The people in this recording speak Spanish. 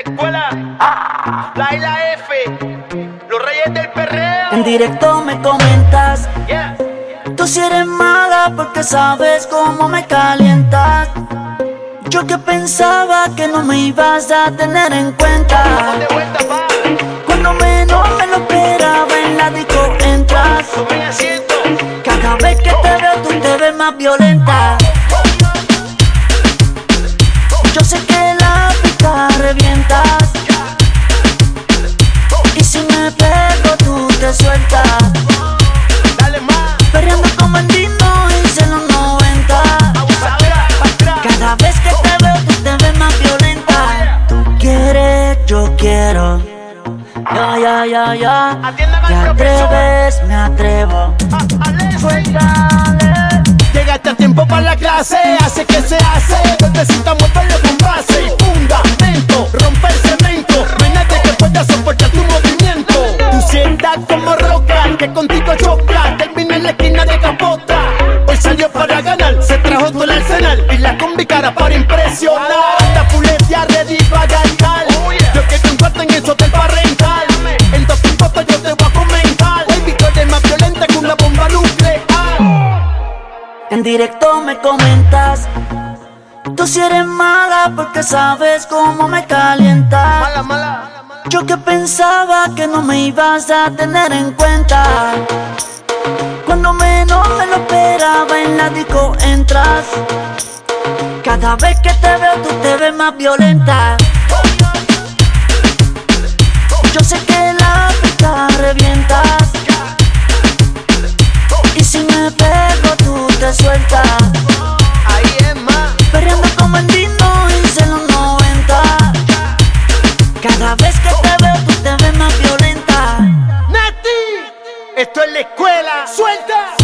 escuela, la I, la F, los reyes del perreo. En directo me comentas, Yeah. tú si eres mala porque sabes cómo me calientas. Yo que pensaba que no me ibas a tener en cuenta. De vuelta, pa. Cuando menos me lo esperaba en la disco entras. Tome asiento. Cada vez que te veo tú te ves más violenta. Yo sé que la pista revientas, y si me pego tú te sueltas. Dale más. Perreando como el Dino hice en los 90. Abusadora, pa' atrás. Cada vez que te veo tú te ves más violenta. Tú quieres, yo quiero. Ya. Atiendan Te al profesor. atreves, me atrevo. Suéltale. Llegaste a tiempo para la clase, hace que se hace. Necesita moverlo con base y fundamento. Rompe el cemento, no hay nadie que pueda soportar tu movimiento. Tu sientas como roca, que contigo choca. Termina en la esquina de Capota. Hoy salió para ganar, se trajo todo el arsenal. Y la combi cara para impresionar. La puletea ready para ganar. Yo que comparto en eso del parental. En dos fotos yo te voy a comentar. Hoy Victoria es más violenta que una bomba nuclear. En directo me comentas, tú si eres mala porque sabes cómo me calientas. Mala, mala. Yo que pensaba que no me ibas a tener en cuenta. Cuando menos me lo esperaba en la disco entras. Cada vez que te veo tú te ves más violenta. Yo sé que la pista revientas, y si me pego tú te sueltas. Ahí es más. Perreando como el Dino hice en los 90. Cada vez que te veo tú te ves más violenta. Nati, esto es la escuela. Suelta.